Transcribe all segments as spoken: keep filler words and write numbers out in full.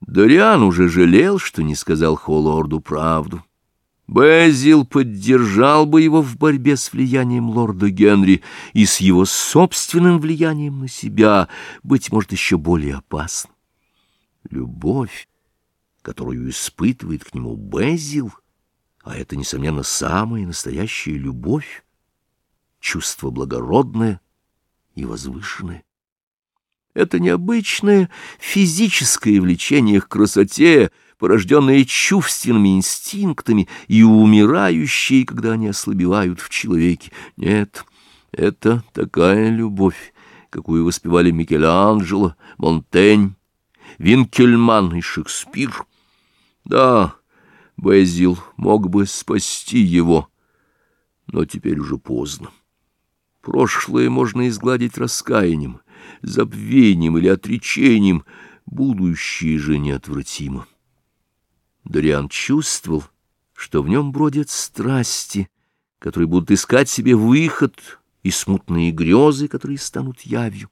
Дориан уже жалел, что не сказал Холлорду правду. Безил поддержал бы его в борьбе с влиянием лорда Генри и с его собственным влиянием на себя, быть может, еще более опасно. Любовь, которую испытывает к нему Безил, а это, несомненно, самая настоящая любовь, чувство благородное и возвышенное. Это необычное физическое влечение к красоте, порожденное чувственными инстинктами и умирающее, когда они ослабевают в человеке. Нет, это такая любовь, какую воспевали Микеланджело, Монтень, Винкельман и Шекспир. Да, Безил мог бы спасти его, но теперь уже поздно. Прошлое можно изгладить раскаянием, забвением или отречением, будущее же неотвратимо. Дориан чувствовал, что в нем бродят страсти, которые будут искать себе выход, и смутные грезы, которые станут явью.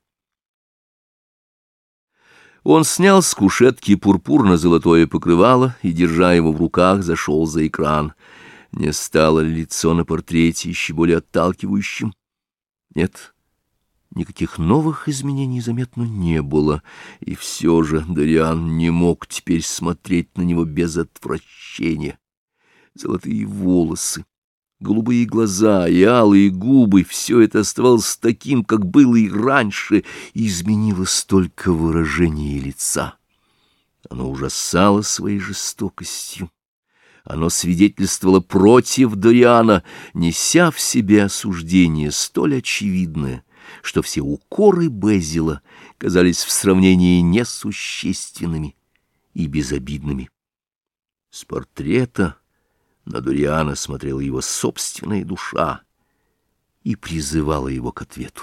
Он снял с кушетки пурпурно-золотое покрывало и, держа его в руках, зашел за экран. Не стало ли лицо на портрете еще более отталкивающим? Нет, никаких новых изменений заметно не было, и все же Дориан не мог теперь смотреть на него без отвращения. Золотые волосы, голубые глаза и алые губы — все это оставалось таким, как было и раньше, и изменилось только выражение лица. Оно ужасало своей жестокостью. Оно свидетельствовало против Дориана, неся в себе осуждение столь очевидное, что все укоры Безила казались в сравнении несущественными и безобидными. С портрета на Дориана смотрела его собственная душа и призывала его к ответу.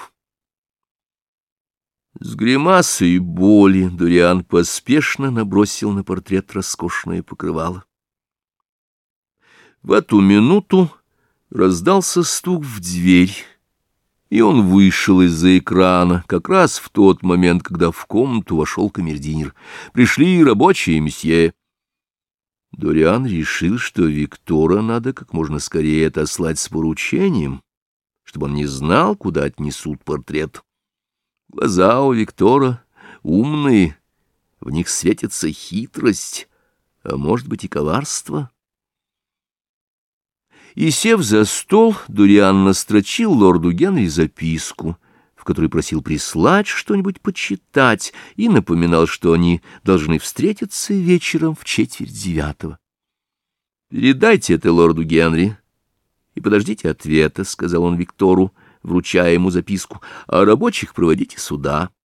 С гримасой боли Дориан поспешно набросил на портрет роскошное покрывало. В эту минуту раздался стук в дверь, и он вышел из-за экрана, как раз в тот момент, когда в комнату вошел камердинер. «Пришли рабочие, месье». Дориан решил, что Виктора надо как можно скорее отослать с поручением, чтобы он не знал, куда отнесут портрет. Глаза у Виктора умные, в них светится хитрость, а может быть и коварство. И, сев за стол, Дориан настрочил лорду Генри записку, в которой просил прислать что-нибудь почитать, и напоминал, что они должны встретиться вечером в четверть девятого. «Передайте это лорду Генри и подождите ответа», — сказал он Виктору, вручая ему записку, — «а рабочих проводите сюда».